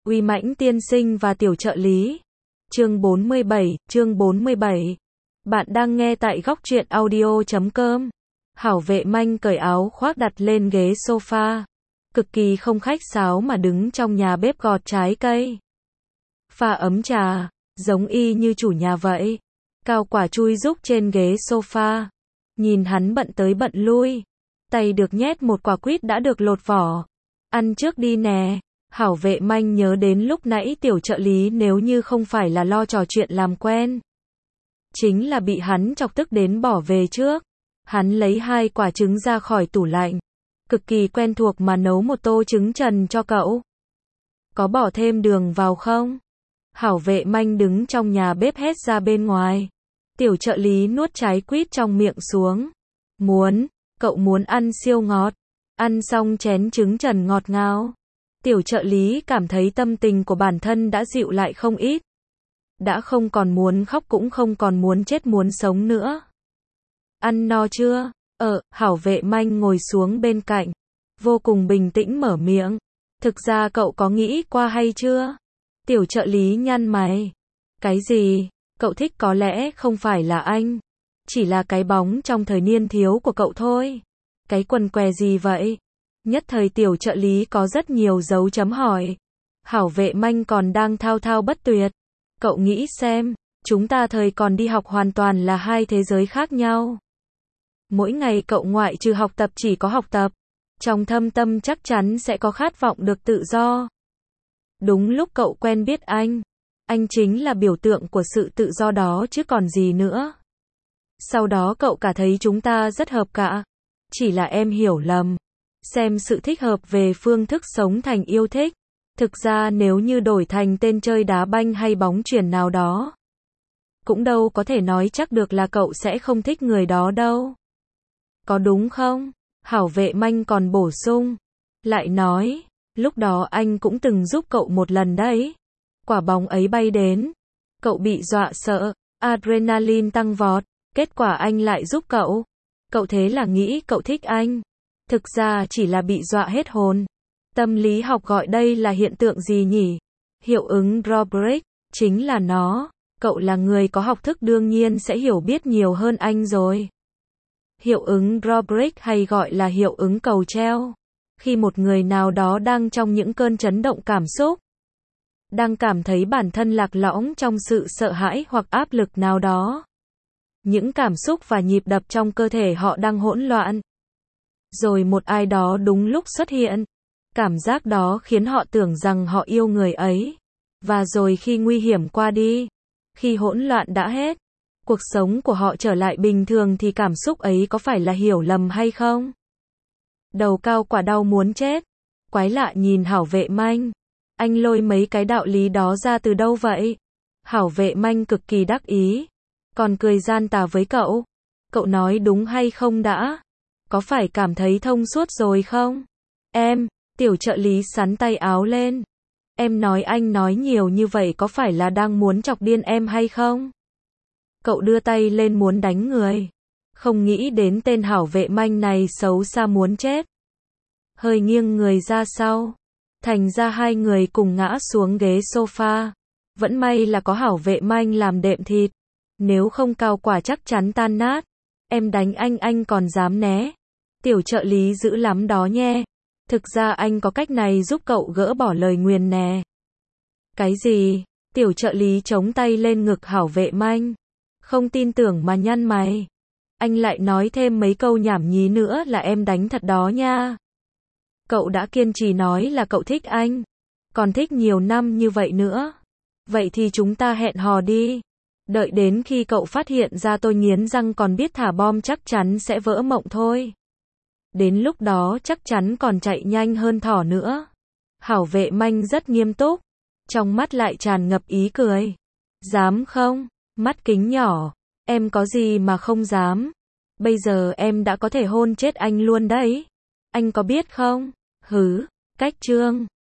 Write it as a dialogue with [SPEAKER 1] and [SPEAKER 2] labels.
[SPEAKER 1] Uy Mãnh tiên sinh và tiểu trợ lý. Chương 47. Bạn đang nghe tại góc truyện audio.com. Hảo Vệ Manh cởi áo khoác đặt lên ghế sofa, cực kỳ không khách sáo mà đứng trong nhà bếp gọt trái cây, pha ấm trà, giống y như chủ nhà vậy. Cao Quả chui rúc trên ghế sofa, nhìn hắn bận tới bận lui, tay được nhét một quả quýt đã được lột vỏ. Ăn trước đi nè. Hảo Vệ Manh nhớ đến lúc nãy tiểu trợ lý nếu như không phải là lo trò chuyện làm quen, chính là bị hắn chọc tức đến bỏ về trước. Hắn lấy 2 quả trứng ra khỏi tủ lạnh, cực kỳ quen thuộc mà nấu một tô trứng trần cho cậu. Có bỏ thêm đường vào không? Hảo Vệ Manh đứng trong nhà bếp hét ra bên ngoài. Tiểu trợ lý nuốt trái quýt trong miệng xuống. Muốn, cậu muốn ăn siêu ngọt. Ăn xong chén trứng trần ngọt ngào, tiểu trợ lý cảm thấy tâm tình của bản thân đã dịu lại không ít. Đã không còn muốn khóc cũng không còn muốn chết muốn sống nữa. Ăn no chưa? Hảo Vệ Manh ngồi xuống bên cạnh, vô cùng bình tĩnh mở miệng. Thực ra cậu có nghĩ qua hay chưa? Tiểu trợ lý nhăn mày. Cái gì? Cậu thích có lẽ không phải là anh, chỉ là cái bóng trong thời niên thiếu của cậu thôi. Cái quần què gì vậy? Nhất thời tiểu trợ lý có rất nhiều dấu chấm hỏi. Hảo Vệ Manh còn đang thao thao bất tuyệt. Cậu nghĩ xem, chúng ta thời còn đi học hoàn toàn là 2 thế giới khác nhau. Mỗi ngày cậu ngoại trừ học tập chỉ có học tập, trong thâm tâm chắc chắn sẽ có khát vọng được tự do. Đúng lúc cậu quen biết anh chính là biểu tượng của sự tự do đó chứ còn gì nữa. Sau đó cậu cả thấy chúng ta rất hợp cả. Chỉ là em hiểu lầm, xem sự thích hợp về phương thức sống thành yêu thích. Thực ra nếu như đổi thành tên chơi đá banh hay bóng chuyền nào đó, cũng đâu có thể nói chắc được là cậu sẽ không thích người đó đâu. Có đúng không? Hảo Vệ Manh còn bổ sung, lại nói, lúc đó anh cũng từng giúp cậu một lần đấy. Quả bóng ấy bay đến, cậu bị dọa sợ, adrenaline tăng vọt, kết quả anh lại giúp cậu. Cậu thế là nghĩ cậu thích anh. Thực ra chỉ là bị dọa hết hồn. Tâm lý học gọi đây là hiện tượng gì nhỉ? Hiệu ứng Robrick, chính là nó. Cậu là người có học thức đương nhiên sẽ hiểu biết nhiều hơn anh rồi. Hiệu ứng Robrick hay gọi là hiệu ứng cầu treo. Khi một người nào đó đang trong những cơn chấn động cảm xúc, đang cảm thấy bản thân lạc lõng trong sự sợ hãi hoặc áp lực nào đó. Những cảm xúc và nhịp đập trong cơ thể họ đang hỗn loạn. Rồi một ai đó đúng lúc xuất hiện. Cảm giác đó khiến họ tưởng rằng họ yêu người ấy. Và rồi khi nguy hiểm qua đi, khi hỗn loạn đã hết, cuộc sống của họ trở lại bình thường thì cảm xúc ấy có phải là hiểu lầm hay không? Đầu Cao Quả đau muốn chết. Quái lạ nhìn Hảo Vệ Manh. Anh lôi mấy cái đạo lý đó ra từ đâu vậy? Hảo Vệ Manh cực kỳ đắc ý, còn cười gian tà với cậu. Cậu nói đúng hay không đã? Có phải cảm thấy thông suốt rồi không? Tiểu trợ lý xắn tay áo lên. Em nói anh nói nhiều như vậy có phải là đang muốn chọc điên em hay không? Cậu đưa tay lên muốn đánh người. Không nghĩ đến tên Hảo Vệ Manh này xấu xa muốn chết. Hơi nghiêng người ra sau. Thành ra 2 người cùng ngã xuống ghế sofa. Vẫn may là có Hảo Vệ Manh làm đệm thịt. Nếu không Cao Quả chắc chắn tan nát. Em đánh anh còn dám né. Tiểu trợ lý dữ lắm đó nhé. Thực ra anh có cách này giúp cậu gỡ bỏ lời nguyền nè. Cái gì? Tiểu trợ lý chống tay lên ngực Hảo Vệ Manh. Không tin tưởng mà nhăn mày. Anh lại nói thêm mấy câu nhảm nhí nữa là em đánh thật đó nha. Cậu đã kiên trì nói là cậu thích anh. Còn thích nhiều năm như vậy nữa. Vậy thì chúng ta hẹn hò đi. Đợi đến khi cậu phát hiện ra tôi nghiến răng còn biết thả bom chắc chắn sẽ vỡ mộng thôi. Đến lúc đó chắc chắn còn chạy nhanh hơn thỏ nữa. Hảo Vệ Manh rất nghiêm túc, trong mắt lại tràn ngập ý cười. Dám không? Mắt kính nhỏ. Em có gì mà không dám? Bây giờ em đã có thể hôn chết anh luôn đấy. Anh có biết không? Hứ, cách trương.